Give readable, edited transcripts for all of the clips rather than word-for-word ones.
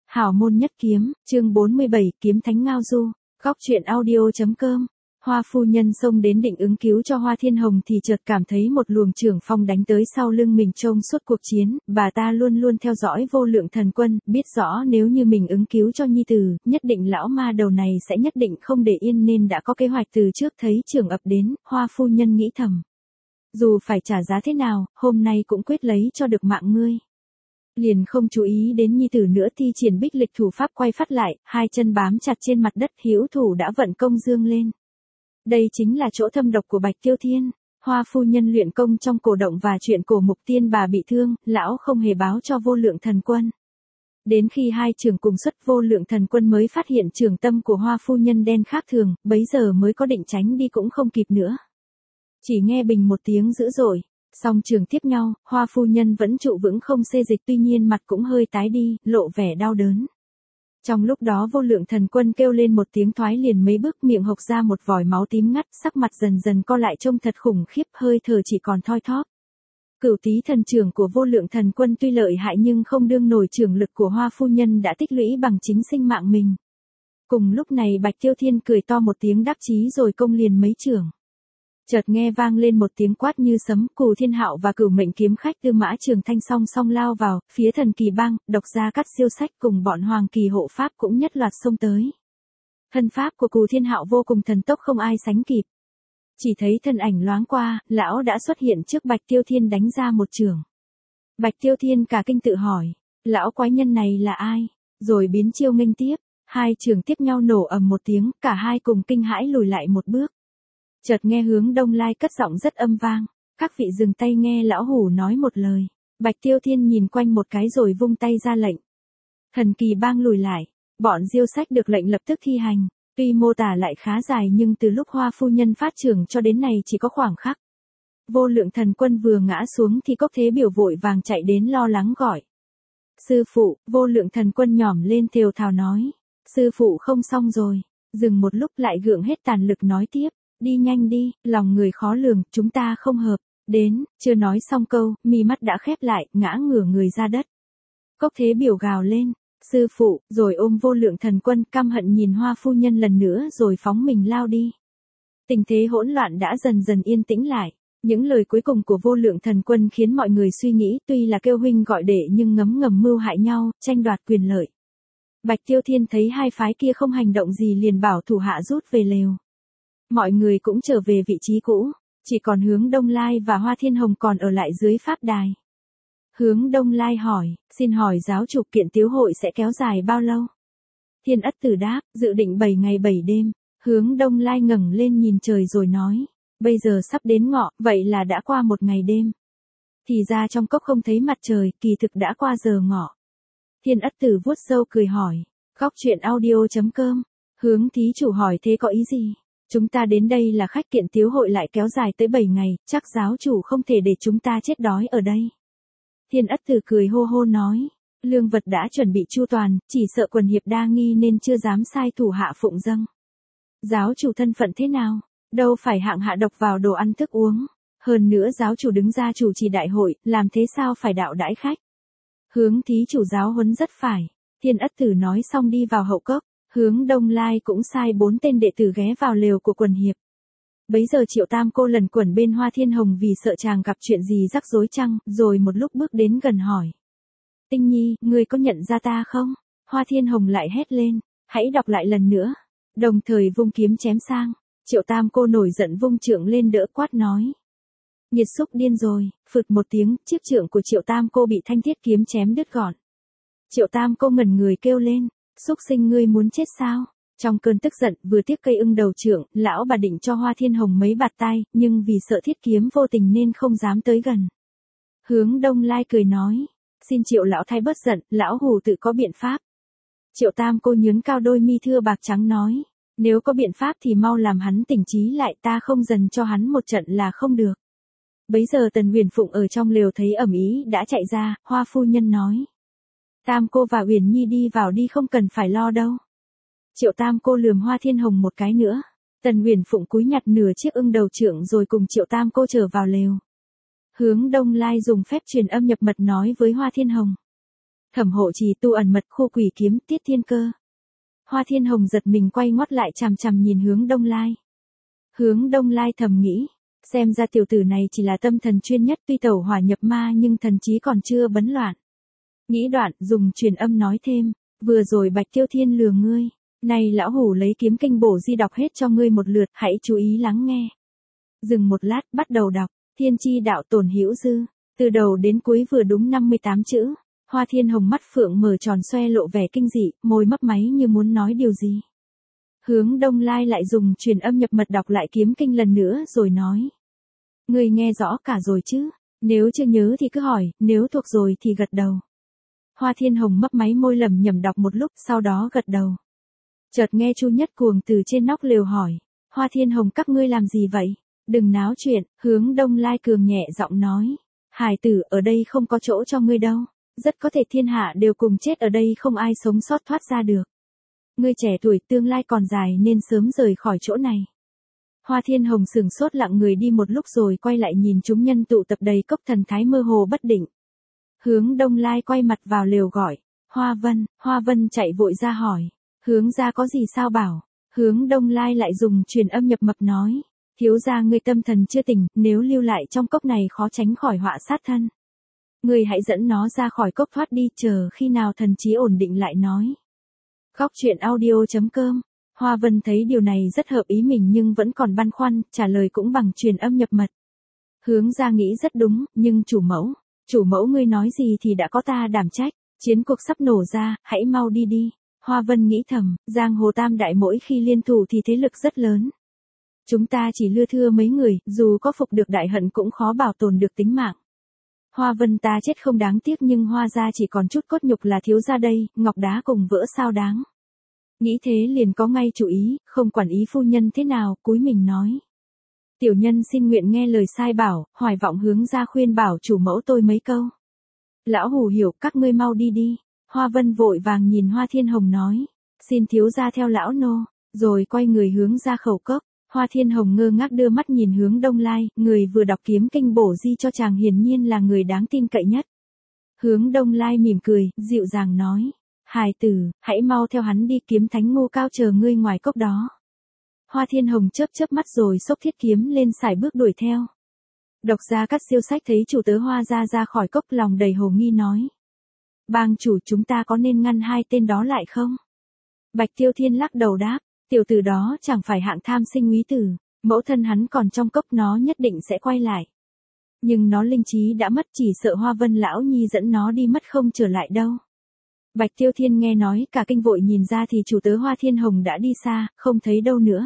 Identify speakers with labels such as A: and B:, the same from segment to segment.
A: Hảo môn nhất kiếm, chương 47, kiếm thánh ngao du, góc truyện audio.com. Hoa phu nhân xông đến định ứng cứu cho Hoa Thiên Hồng thì chợt cảm thấy một luồng trưởng phong đánh tới sau lưng mình trông suốt cuộc chiến, bà ta luôn luôn theo dõi Vô Lượng Thần Quân, biết rõ nếu như mình ứng cứu cho nhi tử, nhất định lão ma đầu này sẽ nhất định không để yên nên đã có kế hoạch từ trước thấy trưởng ập đến, Hoa phu nhân nghĩ thầm. Dù phải trả giá thế nào, hôm nay cũng quyết lấy cho được mạng ngươi. Liền không chú ý đến nhi tử nữa thi triển bích lịch thủ pháp quay phát lại, hai chân bám chặt trên mặt đất, hữu thủ đã vận công dương lên. Đây chính là chỗ thâm độc của Bạch Tiêu Thiên. Hoa phu nhân luyện công trong cổ động và chuyện cổ mục tiên bà bị thương, lão không hề báo cho Vô Lượng Thần Quân. Đến khi hai trường cùng xuất, Vô Lượng Thần Quân mới phát hiện trường tâm của Hoa phu nhân đen khác thường, bấy giờ mới có định tránh đi cũng không kịp nữa. Chỉ nghe bình một tiếng dữ dội. Song trường tiếp nhau, Hoa phu nhân vẫn trụ vững không xê dịch, tuy nhiên mặt cũng hơi tái đi, lộ vẻ đau đớn. Trong lúc đó Vô Lượng Thần Quân kêu lên một tiếng thoái liền mấy bước, miệng hộc ra một vòi máu tím ngắt, sắc mặt dần dần co lại trông thật khủng khiếp, hơi thở chỉ còn thoi thóp. Cửu Tý thần trưởng của Vô Lượng Thần Quân tuy lợi hại nhưng không đương nổi trưởng lực của Hoa phu nhân đã tích lũy bằng chính sinh mạng mình. Cùng lúc này Bạch Tiêu Thiên cười to một tiếng đắc chí rồi công liền mấy chưởng. Chợt nghe vang lên một tiếng quát như sấm, Cù Thiên Hạo và Cửu Mệnh kiếm khách Tư Mã Trường Thanh song song lao vào, phía Thần Kỳ Bang, Độc Gia Cắt Siêu Sách cùng bọn Hoàng Kỳ hộ pháp cũng nhất loạt xông tới. Thân pháp của Cù Thiên Hạo vô cùng thần tốc không ai sánh kịp. Chỉ thấy thân ảnh loáng qua, lão đã xuất hiện trước Bạch Tiêu Thiên đánh ra một chưởng. Bạch Tiêu Thiên cả kinh tự hỏi, lão quái nhân này là ai? Rồi biến chiêu nghênh tiếp, hai chưởng tiếp nhau nổ ầm một tiếng, cả hai cùng kinh hãi lùi lại một bước. Chợt nghe Hướng Đông Lai cất giọng rất âm vang, các vị dừng tay nghe lão hủ nói một lời. Bạch Tiêu Thiên nhìn quanh một cái rồi vung tay ra lệnh. Thần Kỳ Bang lùi lại, bọn Diêu Sách được lệnh lập tức thi hành, tuy mô tả lại khá dài nhưng từ lúc Hoa phu nhân phát trưởng cho đến này chỉ có khoảng khắc. Vô Lượng Thần Quân vừa ngã xuống thì Cốc Thế Biểu vội vàng chạy đến lo lắng gọi. Sư phụ, Vô Lượng Thần Quân nhỏm lên thều thào nói. Sư phụ không xong rồi, dừng một lúc lại gượng hết tàn lực nói tiếp. Đi nhanh đi, lòng người khó lường, chúng ta không hợp. Đến, chưa nói xong câu, mi mắt đã khép lại, ngã ngửa người ra đất. Cốc Thế Biểu gào lên, sư phụ, rồi ôm Vô Lượng Thần Quân căm hận nhìn Hoa phu nhân lần nữa rồi phóng mình lao đi. Tình thế hỗn loạn đã dần dần yên tĩnh lại. Những lời cuối cùng của Vô Lượng Thần Quân khiến mọi người suy nghĩ, tuy là kêu huynh gọi đệ nhưng ngấm ngầm mưu hại nhau, tranh đoạt quyền lợi. Bạch Tiêu Thiên thấy hai phái kia không hành động gì liền bảo thủ hạ rút về lều. Mọi người cũng trở về vị trí cũ, chỉ còn Hướng Đông Lai và Hoa Thiên Hồng còn ở lại dưới pháp đài. Hướng Đông Lai hỏi, xin hỏi giáo chủ kiện tiếu hội sẽ kéo dài bao lâu? Thiên Ất Tử đáp, dự định 7 ngày 7 đêm. Hướng Đông Lai ngẩng lên nhìn trời rồi nói, bây giờ sắp đến ngọ, vậy là đã qua một ngày đêm. Thì ra trong cốc không thấy mặt trời, kỳ thực đã qua giờ ngọ. Thiên Ất Tử vuốt râu cười hỏi, góc truyện audio.com. Hướng thí chủ hỏi thế có ý gì? Chúng ta đến đây là khách kiện tiếu hội lại kéo dài tới 7 ngày, chắc giáo chủ không thể để chúng ta chết đói ở đây. Thiên Ất Tử cười hô hô nói, lương vật đã chuẩn bị chu toàn, chỉ sợ quần hiệp đa nghi nên chưa dám sai thủ hạ phụng dâng. Giáo chủ thân phận thế nào? Đâu phải hạng hạ độc vào đồ ăn thức uống. Hơn nữa giáo chủ đứng ra chủ trì đại hội, làm thế sao phải đạo đãi khách? Hướng thí chủ giáo huấn rất phải. Thiên Ất Tử nói xong đi vào hậu cốc. Hướng Đông Lai cũng sai 4 tên đệ tử ghé vào lều của quần hiệp. Bấy giờ Triệu Tam cô lần quẩn bên Hoa Thiên Hồng vì sợ chàng gặp chuyện gì rắc rối chăng, rồi một lúc bước đến gần hỏi. Tinh Nhi, ngươi có nhận ra ta không? Hoa Thiên Hồng lại hét lên, hãy đọc lại lần nữa. Đồng thời vung kiếm chém sang. Triệu Tam cô nổi giận vung trượng lên đỡ quát nói. Nhiệt xúc điên rồi, phụt một tiếng, chiếc trượng của Triệu Tam cô bị thanh thiết kiếm chém đứt gọn. Triệu Tam cô ngẩn người kêu lên. Xúc sinh ngươi muốn chết sao? Trong cơn tức giận, vừa tiếc cây ưng đầu trượng, lão bà định cho Hoa Thiên Hồng mấy bạt tai, nhưng vì sợ thiết kiếm vô tình nên không dám tới gần. Hướng Đông Lai cười nói, xin Triệu lão thái bớt giận, lão hù tự có biện pháp. Triệu Tam cô nhướng cao đôi mi thưa bạc trắng nói, nếu có biện pháp thì mau làm hắn tỉnh trí lại, ta không dần cho hắn một trận là không được. Bấy giờ Tần Huyền Phụng ở trong lều thấy ầm ĩ đã chạy ra, Hoa phu nhân nói. Tam cô và Uyển Nhi đi vào đi, không cần phải lo đâu. Triệu Tam cô lườm Hoa Thiên Hồng một cái nữa. Tần Huyền Phụng cúi nhặt nửa chiếc ưng đầu trượng rồi cùng Triệu Tam cô trở vào lều. Hướng Đông Lai dùng phép truyền âm nhập mật nói với Hoa Thiên Hồng. Thẩm hộ trì tu ẩn mật khu quỷ kiếm Tiết Thiên Cơ. Hoa Thiên Hồng giật mình quay ngoắt lại chằm chằm nhìn Hướng Đông Lai. Hướng Đông Lai thầm nghĩ, xem ra tiểu tử này chỉ là tâm thần chuyên nhất, tuy tẩu hỏa nhập ma nhưng thần trí còn chưa bấn loạn. Nghĩ đoạn, dùng truyền âm nói thêm, vừa rồi Bạch Tiêu Thiên lừa ngươi, này lão hủ lấy kiếm kinh bổ di đọc hết cho ngươi một lượt, hãy chú ý lắng nghe. Dừng một lát, bắt đầu đọc, Thiên chi đạo tổn hữu dư, từ đầu đến cuối vừa đúng 58 chữ. Hoa Thiên Hồng mắt phượng mở tròn xoe lộ vẻ kinh dị, môi mấp máy như muốn nói điều gì. Hướng Đông Lai lại dùng truyền âm nhập mật đọc lại kiếm kinh lần nữa rồi nói. Ngươi nghe rõ cả rồi chứ, nếu chưa nhớ thì cứ hỏi, nếu thuộc rồi thì gật đầu. Hoa Thiên Hồng mấp máy môi lẩm nhẩm đọc một lúc sau đó gật đầu. Chợt nghe Chu Nhất Cuồng từ trên nóc lều hỏi, Hoa Thiên Hồng các ngươi làm gì vậy? Đừng náo chuyện, Hướng Đông Lai cường nhẹ giọng nói. Hải tử ở đây không có chỗ cho ngươi đâu, rất có thể thiên hạ đều cùng chết ở đây không ai sống sót thoát ra được. Ngươi trẻ tuổi tương lai còn dài nên sớm rời khỏi chỗ này. Hoa Thiên Hồng sửng sốt lặng người đi một lúc rồi quay lại nhìn chúng nhân tụ tập đầy cốc thần thái mơ hồ bất định. Hướng Đông Lai quay mặt vào lều gọi, Hoa Vân chạy vội ra hỏi, Hướng gia có gì sao bảo, Hướng Đông Lai lại dùng truyền âm nhập mật nói, thiếu gia ngươi tâm thần chưa tỉnh, nếu lưu lại trong cốc này khó tránh khỏi họa sát thân. Ngươi hãy dẫn nó ra khỏi cốc thoát đi, chờ khi nào thần trí ổn định lại nói. Góc truyện audio.com. Hoa Vân thấy điều này rất hợp ý mình nhưng vẫn còn băn khoăn, trả lời cũng bằng truyền âm nhập mật. Hướng gia nghĩ rất đúng, nhưng chủ mẫu ngươi nói gì thì đã có ta đảm trách, chiến cuộc sắp nổ ra, hãy mau đi đi. Hoa Vân nghĩ thầm, giang hồ tam đại mỗi khi liên thủ thì thế lực rất lớn. Chúng ta chỉ lưa thưa mấy người, dù có phục được đại hận cũng khó bảo tồn được tính mạng. Hoa Vân ta chết không đáng tiếc nhưng Hoa gia chỉ còn chút cốt nhục là thiếu gia đây, ngọc đá cùng vỡ sao đáng. Nghĩ thế liền có ngay chủ ý, không quản ý phu nhân thế nào, cúi mình nói. Tiểu nhân xin nguyện nghe lời sai bảo, hoài vọng Hướng gia khuyên bảo chủ mẫu tôi mấy câu. Lão hủ hiểu, các ngươi mau đi đi. Hoa Vân vội vàng nhìn Hoa Thiên Hồng nói, xin thiếu gia theo lão nô, rồi quay người hướng ra khẩu cốc. Hoa Thiên Hồng ngơ ngác đưa mắt nhìn Hướng Đông Lai, người vừa đọc kiếm kinh bổ di cho chàng hiển nhiên là người đáng tin cậy nhất. Hướng Đông Lai mỉm cười, dịu dàng nói, hài tử, hãy mau theo hắn đi, kiếm thánh Ngô Cao chờ ngươi ngoài cốc đó. Hoa Thiên Hồng chớp chớp mắt rồi xốc thiết kiếm lên sải bước đuổi theo. Độc gia Cát Siêu Sách thấy chủ tớ Hoa gia ra khỏi cốc lòng đầy hồ nghi nói. Bang chủ, chúng ta có nên ngăn hai tên đó lại không? Bạch Tiêu Thiên lắc đầu đáp, tiểu tử đó chẳng phải hạng tham sinh úy tử, mẫu thân hắn còn trong cốc nó nhất định sẽ quay lại. Nhưng nó linh trí đã mất, chỉ sợ Hoa Vân lão nhi dẫn nó đi mất không trở lại đâu. Bạch Tiêu Thiên nghe nói cả kinh vội nhìn ra thì chủ tớ Hoa Thiên Hồng đã đi xa, không thấy đâu nữa.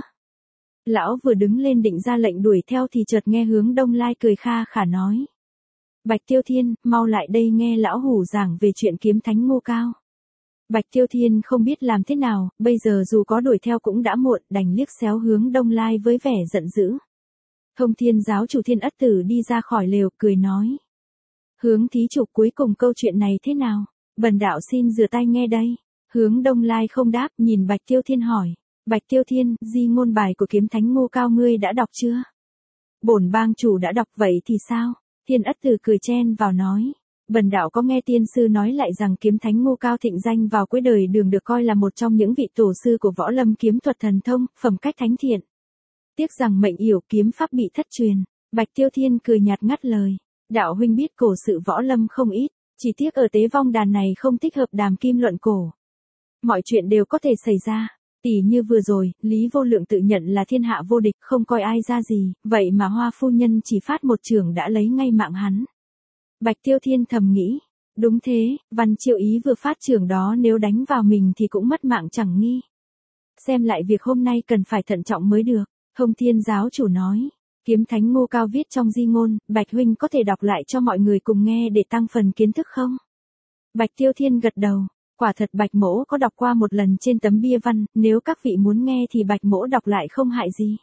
A: Lão vừa đứng lên định ra lệnh đuổi theo thì chợt nghe Hướng Đông Lai cười kha khả nói. Bạch Tiêu Thiên, mau lại đây nghe lão hủ giảng về chuyện kiếm thánh Ngô Cao. Bạch Tiêu Thiên không biết làm thế nào, bây giờ dù có đuổi theo cũng đã muộn, đành liếc xéo Hướng Đông Lai với vẻ giận dữ. Thông Thiên giáo chủ Thiên Ất Tử đi ra khỏi lều, cười nói. Hướng thí chủ, cuối cùng câu chuyện này thế nào? Bần đạo xin rửa tay nghe đây. Hướng Đông Lai không đáp, nhìn Bạch Tiêu Thiên hỏi. Bạch Tiêu Thiên, di ngôn bài của kiếm thánh Ngô Cao ngươi đã đọc chưa? Bổn bang chủ đã đọc, vậy thì sao? Thiên Ất Tử cười chen vào nói. Bần đạo có nghe tiên sư nói lại rằng kiếm thánh Ngô Cao thịnh danh vào cuối đời đường được coi là một trong những vị tổ sư của võ lâm kiếm thuật thần thông, phẩm cách thánh thiện. Tiếc rằng mệnh yểu kiếm pháp bị thất truyền. Bạch Tiêu Thiên cười nhạt ngắt lời. Đạo huynh biết cổ sự võ lâm không ít, chỉ tiếc ở tế vong đàn này không thích hợp đàm kim luận cổ. Mọi chuyện đều có thể xảy ra. Tỷ như vừa rồi, Lý Vô Lượng tự nhận là thiên hạ vô địch, không coi ai ra gì, vậy mà Hoa phu nhân chỉ phát một chưởng đã lấy ngay mạng hắn. Bạch Tiêu Thiên thầm nghĩ, đúng thế, Văn Triệu Ý vừa phát chưởng đó nếu đánh vào mình thì cũng mất mạng chẳng nghi. Xem lại việc hôm nay cần phải thận trọng mới được. Thông Thiên giáo chủ nói, kiếm thánh Ngô Cao viết trong di ngôn, Bạch huynh có thể đọc lại cho mọi người cùng nghe để tăng phần kiến thức không? Bạch Tiêu Thiên gật đầu. Quả thật Bạch mỗ có đọc qua một lần trên tấm bia văn, nếu các vị muốn nghe thì Bạch mỗ đọc lại không hại gì.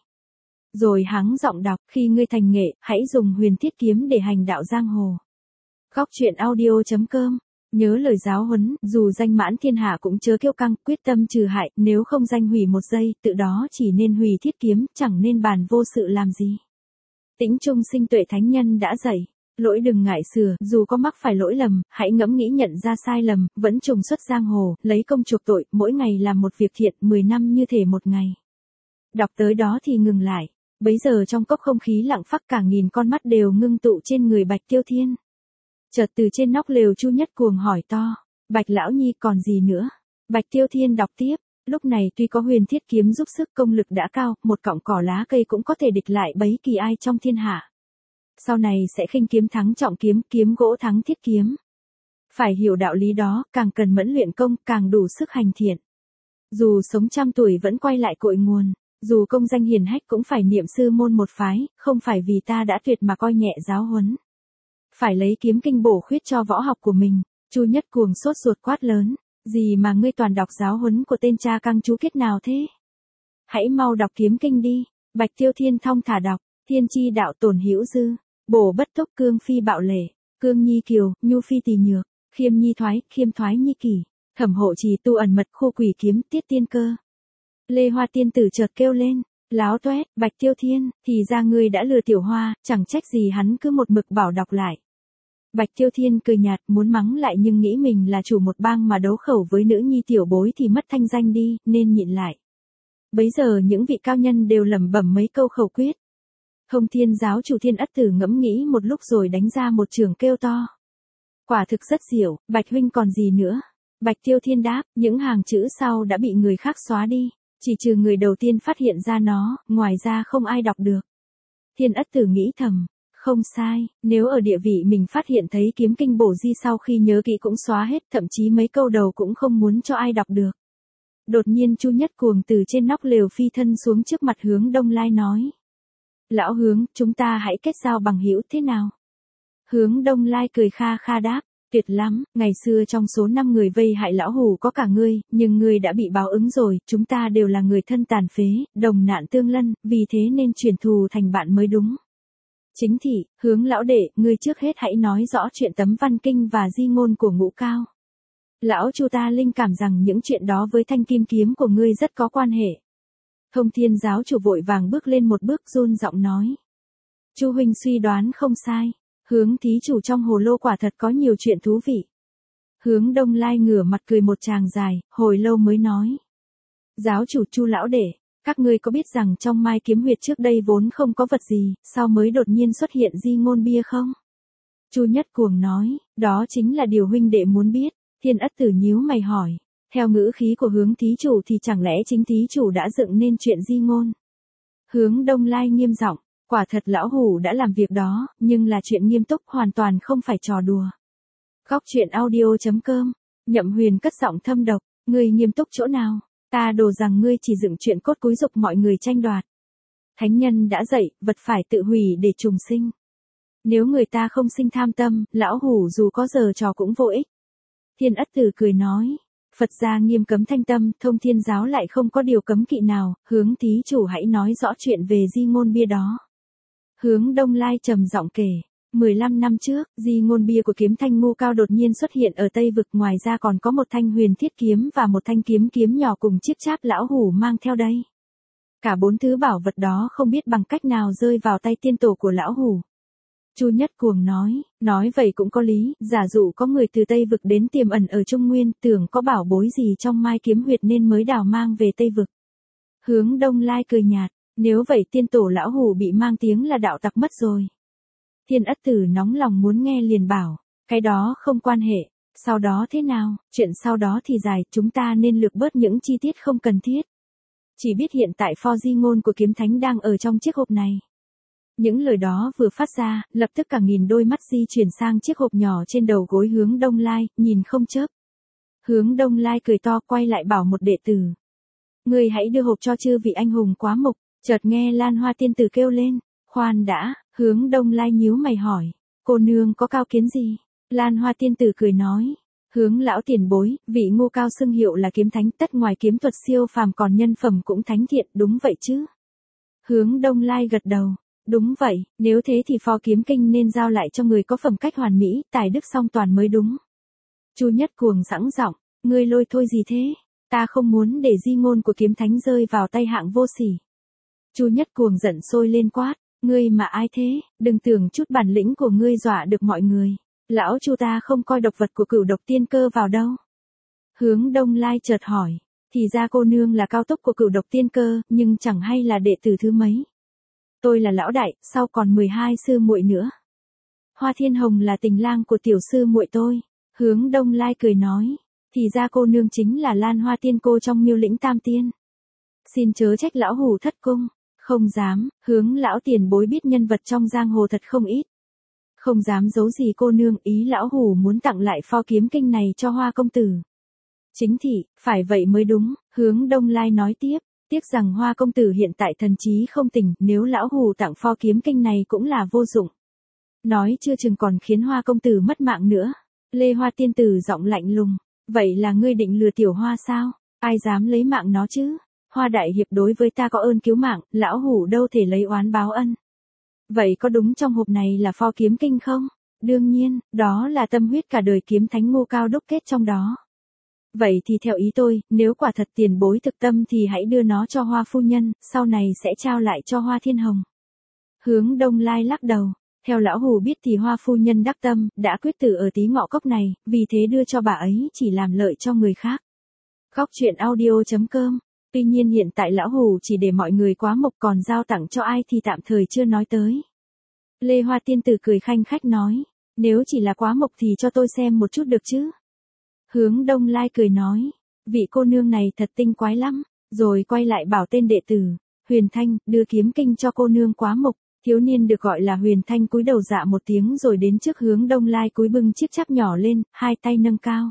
A: Rồi hắng giọng đọc, khi ngươi thành nghệ, hãy dùng huyền thiết kiếm để hành đạo giang hồ. Góc truyện audio.com. Nhớ lời giáo huấn, dù danh mãn thiên hạ cũng chớ kiêu căng, quyết tâm trừ hại, nếu không danh hủy một giây, tự đó chỉ nên hủy thiết kiếm, chẳng nên bàn vô sự làm gì. Tĩnh Trung Sinh Tuệ Thánh Nhân đã dạy. Lỗi đừng ngại sửa, dù có mắc phải lỗi lầm, hãy ngẫm nghĩ nhận ra sai lầm, vẫn trùng xuất giang hồ, lấy công chuộc tội, mỗi ngày làm một việc thiện, 10 năm như thể một ngày. Đọc tới đó thì ngừng lại. Bấy giờ trong cốc không khí lặng phắc, cả nghìn con mắt đều ngưng tụ trên người Bạch Tiêu Thiên. Chợt từ trên nóc lều Chu Nhất Cuồng hỏi to, Bạch lão nhi còn gì nữa? Bạch Tiêu Thiên đọc tiếp, lúc này tuy có huyền thiết kiếm giúp sức, công lực đã cao, một cọng cỏ lá cây cũng có thể địch lại bấy kỳ ai trong thiên hạ. Sau này sẽ khinh kiếm thắng trọng kiếm, kiếm gỗ thắng thiết kiếm. Phải hiểu đạo lý đó, càng cần mẫn luyện công, càng đủ sức hành thiện. Dù sống trăm tuổi vẫn quay lại cội nguồn, dù công danh hiển hách cũng phải niệm sư môn một phái, không phải vì ta đã tuyệt mà coi nhẹ giáo huấn. Phải lấy kiếm kinh bổ khuyết cho võ học của mình. Chu Nhất Cuồng sốt ruột quát lớn, gì mà ngươi toàn đọc giáo huấn của tên cha căng chú kết nào thế? Hãy mau đọc kiếm kinh đi. Bạch Tiêu Thiên thong thả đọc, thiên chi đạo tổn hữu dư, bổ bất túc cương phi bạo lệ, cương nhi kiều, nhu phi tỳ nhược, khiêm nhi thoái, khiêm thoái nhi kỷ, thẩm hộ trì tu ẩn mật khu quỷ kiếm tiết tiên cơ. Lê Hoa tiên tử chợt kêu lên, láo toét, Bạch Tiêu Thiên, thì ra ngươi đã lừa Tiểu Hoa, chẳng trách gì hắn cứ một mực bảo đọc lại. Bạch Tiêu Thiên cười nhạt, muốn mắng lại nhưng nghĩ mình là chủ một bang mà đấu khẩu với nữ nhi tiểu bối thì mất thanh danh đi, nên nhịn lại. Bấy giờ những vị cao nhân đều lẩm bẩm mấy câu khẩu quyết. Thông Thiên giáo chủ Thiên Ất Tử ngẫm nghĩ một lúc rồi đánh ra một trường kêu to. Quả thực rất diệu, Bạch huynh còn gì nữa? Bạch Tiêu Thiên đáp, những hàng chữ sau đã bị người khác xóa đi, chỉ trừ người đầu tiên phát hiện ra nó, ngoài ra không ai đọc được. Thiên Ất Tử nghĩ thầm, không sai, nếu ở địa vị mình phát hiện thấy kiếm kinh bổ di sau khi nhớ kỹ cũng xóa hết, thậm chí mấy câu đầu cũng không muốn cho ai đọc được. Đột nhiên Chu Nhất Cuồng từ trên nóc lều phi thân xuống trước mặt Hướng Đông Lai nói. Lão Hướng, chúng ta hãy kết giao bằng hữu thế nào? Hướng Đông Lai cười kha kha đáp, tuyệt lắm, ngày xưa trong số 5 người vây hại lão hủ có cả ngươi, nhưng ngươi đã bị báo ứng rồi, chúng ta đều là người thân tàn phế, đồng nạn tương lân, vì thế nên chuyển thù thành bạn mới đúng. Chính thị, Hướng lão đệ, ngươi trước hết hãy nói rõ chuyện tấm văn kinh và di ngôn của Ngũ Cao. Lão Chu ta linh cảm rằng những chuyện đó với thanh kim kiếm của ngươi rất có quan hệ. Thông Thiên giáo chủ vội vàng bước lên một bước run giọng nói. Chu huynh suy đoán không sai, Hướng thí chủ trong hồ lô quả thật có nhiều chuyện thú vị. Hướng Đông Lai ngửa mặt cười một tràng dài, hồi lâu mới nói. Giáo chủ Chu lão đệ, các ngươi có biết rằng trong Mai Kiếm Huyệt trước đây vốn không có vật gì, sao mới đột nhiên xuất hiện di ngôn bia không? Chu Nhất Cuồng nói, đó chính là điều huynh đệ muốn biết. Thiên Ất Tử nhíu mày hỏi, theo ngữ khí của Hướng thí chủ thì chẳng lẽ chính thí chủ đã dựng nên chuyện di ngôn? Hướng Đông Lai nghiêm giọng, quả thật lão hủ đã làm việc đó, nhưng là chuyện nghiêm túc, hoàn toàn không phải trò đùa. Góc truyện audio.com, Nhậm Huyền cất giọng thâm độc, ngươi nghiêm túc chỗ nào? Ta đồ rằng ngươi chỉ dựng chuyện cốt cúi giục mọi người tranh đoạt. Thánh nhân đã dạy, vật phải tự hủy để trùng sinh. Nếu người ta không sinh tham tâm, lão hủ dù có giờ trò cũng vô ích. Thiên Ất Tử cười nói, Phật gia nghiêm cấm thanh tâm, Thông Thiên giáo lại không có điều cấm kỵ nào, Hướng thí chủ hãy nói rõ chuyện về di ngôn bia đó. Hướng Đông Lai trầm giọng kể, 15 năm trước, di ngôn bia của kiếm thanh Ngũ Cao đột nhiên xuất hiện ở Tây Vực, ngoài ra còn có một thanh huyền thiết kiếm và một thanh kiếm nhỏ cùng chiếc cháp lão hủ mang theo đây. Cả 4 thứ bảo vật đó không biết bằng cách nào rơi vào tay tiên tổ của lão hủ. Chu Nhất Cuồng nói vậy cũng có lý, giả dụ có người từ Tây Vực đến tiềm ẩn ở Trung Nguyên, tưởng có bảo bối gì trong Mai Kiếm Huyệt nên mới đào mang về Tây Vực. Hướng Đông Lai cười nhạt, nếu vậy tiên tổ lão hủ bị mang tiếng là đạo tặc mất rồi. Thiên Ất Tử nóng lòng muốn nghe liền bảo, cái đó không quan hệ, sau đó thế nào, chuyện sau đó thì dài, chúng ta nên lược bớt những chi tiết không cần thiết. Chỉ biết hiện tại pho di ngôn của kiếm thánh đang ở trong chiếc hộp này. Những lời đó vừa phát ra, lập tức cả nghìn đôi mắt di chuyển sang chiếc hộp nhỏ trên đầu gối Hướng Đông Lai, nhìn không chớp. Hướng Đông Lai cười to quay lại bảo một đệ tử. Ngươi hãy đưa hộp cho chư vị anh hùng quá mục, chợt nghe Lan Hoa tiên tử kêu lên. Khoan đã, Hướng Đông Lai nhíu mày hỏi, cô nương có cao kiến gì? Lan Hoa tiên tử cười nói, Hướng lão tiền bối, vị Ngũ Cao xưng hiệu là kiếm thánh, tất ngoài kiếm thuật siêu phàm còn nhân phẩm cũng thánh thiện, đúng vậy chứ? Hướng Đông Lai gật đầu. Đúng vậy, nếu thế thì pho kiếm kinh nên giao lại cho người có phẩm cách hoàn mỹ, tài đức song toàn mới đúng. Chu Nhất Cuồng sẵn giọng, ngươi lôi thôi gì thế? Ta không muốn để di ngôn của kiếm thánh rơi vào tay hạng vô sỉ. Chu Nhất Cuồng giận sôi lên quát, Ngươi mà ai thế, đừng tưởng chút bản lĩnh của ngươi dọa được mọi người. Lão Chu ta không coi độc vật của Cửu Độc Tiên Cơ vào đâu. Hướng Đông Lai chợt hỏi, thì ra cô nương là cao túc của Cửu Độc Tiên Cơ, nhưng chẳng hay là đệ tử thứ mấy. Tôi là lão đại, sau còn 12 sư muội nữa. Hoa Thiên Hồng là tình lang của tiểu sư muội tôi. Hướng Đông Lai cười nói, thì ra cô nương chính là Lan Hoa Tiên Cô trong Miêu Lĩnh Tam Tiên. Xin chớ trách lão hủ thất cung. Không dám, Hướng lão tiền bối biết nhân vật trong giang hồ thật không ít. Không dám giấu gì cô nương, ý lão hủ muốn tặng lại pho kiếm kinh này cho Hoa công tử. Chính thị, phải vậy mới đúng, Hướng Đông Lai nói tiếp, tiếc rằng Hoa công tử hiện tại thần trí không tỉnh, nếu lão hủ tặng pho kiếm kinh này cũng là vô dụng. Nói chưa chừng còn khiến Hoa công tử mất mạng nữa. Lê Hoa tiên tử giọng lạnh lùng, vậy là ngươi định lừa tiểu Hoa sao? Ai dám lấy mạng nó chứ? Hoa đại hiệp đối với ta có ơn cứu mạng, lão hủ đâu thể lấy oán báo ân. Vậy có đúng trong hộp này là pho kiếm kinh không? Đương nhiên, đó là tâm huyết cả đời kiếm thánh Ngô Cao đúc kết trong đó. Vậy thì theo ý tôi, nếu quả thật tiền bối thực tâm thì hãy đưa nó cho Hoa phu nhân, sau này sẽ trao lại cho Hoa Thiên Hồng. Hướng Đông Lai lắc đầu, theo lão hủ biết thì Hoa phu nhân đắc tâm, đã quyết tử ở Tí Ngọ Cốc này, vì thế đưa cho bà ấy chỉ làm lợi cho người khác. Góc truyện audio.com. Tuy nhiên hiện tại lão hủ chỉ để mọi người quá mộc, còn giao tặng cho ai thì tạm thời chưa nói tới. Lê Hoa tiên tử cười khanh khách nói, nếu chỉ là quá mộc thì cho tôi xem một chút được chứ. Hướng Đông Lai cười nói, vị cô nương này thật tinh quái lắm, rồi quay lại bảo tên đệ tử, Huyền Thanh, đưa kiếm kinh cho cô nương quá mộc. Thiếu niên được gọi là Huyền Thanh cúi đầu dạ một tiếng rồi đến trước Hướng Đông Lai cúi bưng chiếc cháp nhỏ lên, hai tay nâng cao.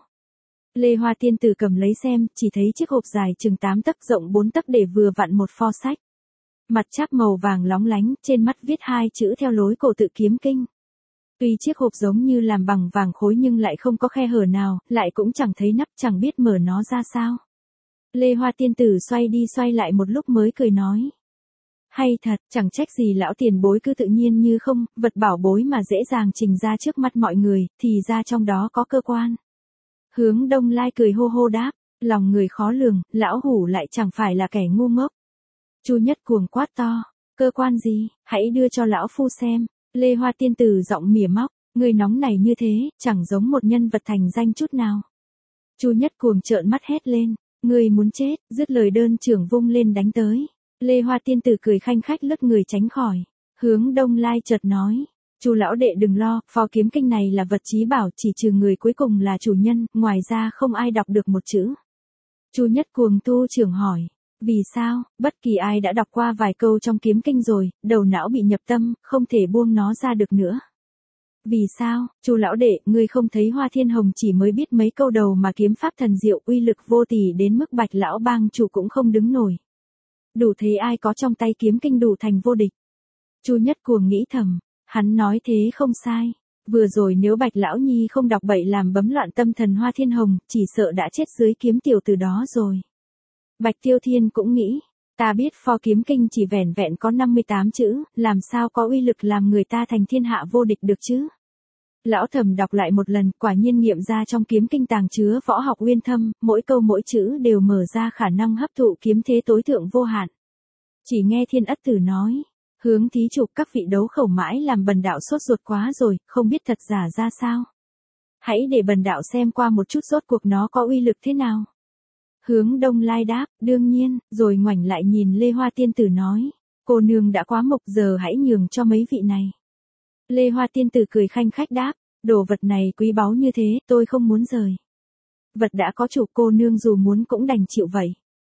A: Lê Hoa tiên tử cầm lấy xem, chỉ thấy chiếc hộp dài chừng 8 tấc rộng 4 tấc để vừa vặn một pho sách. Mặt cháp màu vàng lóng lánh, trên mắt viết hai chữ theo lối cổ tự kiếm kinh. Tuy chiếc hộp giống như làm bằng vàng khối nhưng lại không có khe hở nào, lại cũng chẳng thấy nắp, chẳng biết mở nó ra sao. Lê Hoa tiên tử xoay đi xoay lại một lúc mới cười nói. Hay thật, chẳng trách gì lão tiền bối cứ tự nhiên như không, vật bảo bối mà dễ dàng trình ra trước mắt mọi người, thì ra trong đó có cơ quan. Hướng Đông Lai cười hô hô đáp, lòng người khó lường, lão hủ lại chẳng phải là kẻ ngu ngốc. Chu Nhất Cuồng quát to, cơ quan gì, hãy đưa cho lão phu xem. Lê Hoa tiên tử giọng mỉa móc, người nóng này như thế, chẳng giống một nhân vật thành danh chút nào. Chu Nhất Cuồng trợn mắt hét lên, người muốn chết, dứt lời đơn trưởng vung lên đánh tới. Lê Hoa tiên tử cười khanh khách lướt người tránh khỏi. Hướng Đông Lai chợt nói, Chu lão đệ đừng lo, pho kiếm kinh này là vật chí bảo, chỉ trừ người cuối cùng là chủ nhân, ngoài ra không ai đọc được một chữ. Chu Nhất Cuồng tu trưởng hỏi, vì sao? Bất kỳ ai đã đọc qua vài câu trong kiếm kinh rồi, đầu não bị nhập tâm, không thể buông nó ra được nữa. Vì sao? Chu lão đệ, ngươi không thấy Hoa Thiên Hồng chỉ mới biết mấy câu đầu mà kiếm pháp thần diệu uy lực vô tỷ đến mức Bạch lão bang chủ cũng không đứng nổi. Đủ thấy ai có trong tay kiếm kinh đủ thành vô địch. Chu Nhất Cuồng nghĩ thầm, hắn nói thế không sai. Vừa rồi nếu Bạch lão nhi không đọc bậy làm bấm loạn tâm thần Hoa Thiên Hồng, chỉ sợ đã chết dưới kiếm tiểu từ đó rồi. Bạch Tiêu Thiên cũng nghĩ, ta biết pho kiếm kinh chỉ vẻn vẹn có 58 chữ, làm sao có uy lực làm người ta thành thiên hạ vô địch được chứ? Lão thầm đọc lại một lần, quả nhiên nghiệm ra trong kiếm kinh tàng chứa võ học uyên thâm, mỗi câu mỗi chữ đều mở ra khả năng hấp thụ kiếm thế tối thượng vô hạn. Chỉ nghe Thiên Ất Tử nói, Hướng thí chủ, các vị đấu khẩu mãi làm bần đạo sốt ruột quá rồi, không biết thật giả ra sao. Hãy để bần đạo xem qua một chút rốt cuộc nó có uy lực thế nào. Hướng Đông Lai đáp, đương nhiên, rồi ngoảnh lại nhìn Lê Hoa tiên tử nói, cô nương đã quá mộc, giờ hãy nhường cho mấy vị này. Lê Hoa tiên tử cười khanh khách đáp, đồ vật này quý báu như thế, tôi không muốn rời. Vật đã có chủ, cô nương dù muốn cũng đành chịu vậy.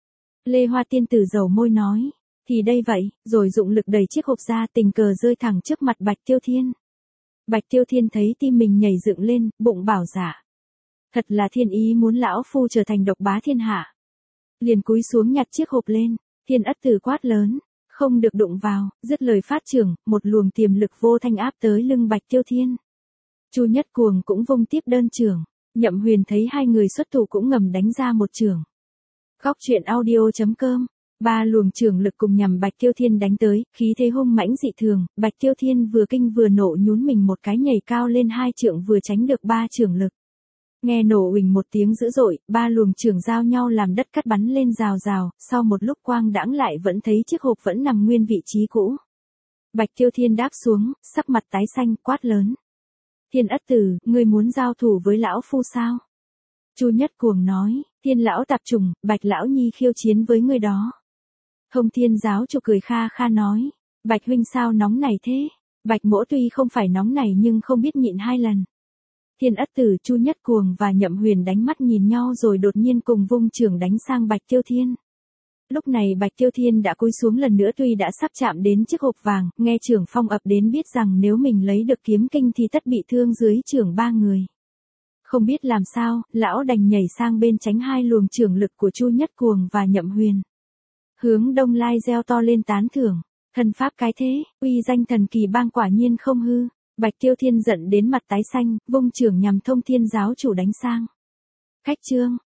A: Lê Hoa tiên tử dầu môi nói, thì đây vậy, rồi dụng lực đẩy chiếc hộp ra, tình cờ rơi thẳng trước mặt Bạch Tiêu Thiên. Bạch Tiêu Thiên thấy tim mình nhảy dựng lên, bụng bảo dạ. Thật là thiên ý muốn lão phu trở thành độc bá thiên hạ. Liền cúi xuống nhặt chiếc hộp lên, Thiên Ất Tử quát lớn, không được đụng vào, dứt lời phát trưởng, một luồng tiềm lực vô thanh áp tới lưng Bạch Tiêu Thiên. Chu Nhất Cuồng cũng vung tiếp đơn trưởng, Nhậm Huyền thấy hai người xuất thủ cũng ngầm đánh ra một trưởng. Góc truyện audio.com. Ba luồng trưởng lực cùng nhằm Bạch Tiêu Thiên đánh tới, khí thế hung mãnh dị thường, Bạch Tiêu Thiên vừa kinh vừa nộ nhún mình một cái nhảy cao lên hai trượng vừa tránh được ba trưởng lực. Nghe nổ uỳnh một tiếng dữ dội, ba luồng trưởng giao nhau làm đất cắt bắn lên rào rào, sau một lúc quang đãng lại vẫn thấy chiếc hộp vẫn nằm nguyên vị trí cũ. Bạch Tiêu Thiên đáp xuống, sắc mặt tái xanh, quát lớn. Thiên Ất Tử, ngươi muốn giao thủ với lão phu sao? Chu Nhất Cuồng nói, Thiên lão tạp chủng, Bạch lão nhi khiêu chiến với ngươi đó. Thông Thiên giáo chủ cười kha kha nói, Bạch huynh sao nóng này thế? Bạch mỗ tuy không phải nóng này nhưng không biết nhịn 2 lần. Thiên Ất Tử, Chu Nhất Cuồng và Nhậm Huyền đánh mắt nhìn nhau rồi đột nhiên cùng vung chưởng đánh sang Bạch Tiêu Thiên. Lúc này Bạch Tiêu Thiên đã cúi xuống lần nữa, tuy đã sắp chạm đến chiếc hộp vàng, nghe chưởng phong ập đến biết rằng nếu mình lấy được kiếm kinh thì tất bị thương dưới chưởng 3 người. Không biết làm sao, lão đành nhảy sang bên tránh 2 luồng chưởng lực của Chu Nhất Cuồng và Nhậm Huyền. Hướng Đông Lai reo to lên tán thưởng, thần pháp cái thế, uy danh thần kỳ bang quả nhiên không hư. Bạch Tiêu Thiên giận đến mặt tái xanh, vung chưởng nhằm Thông Thiên giáo chủ đánh sang. Khách trương,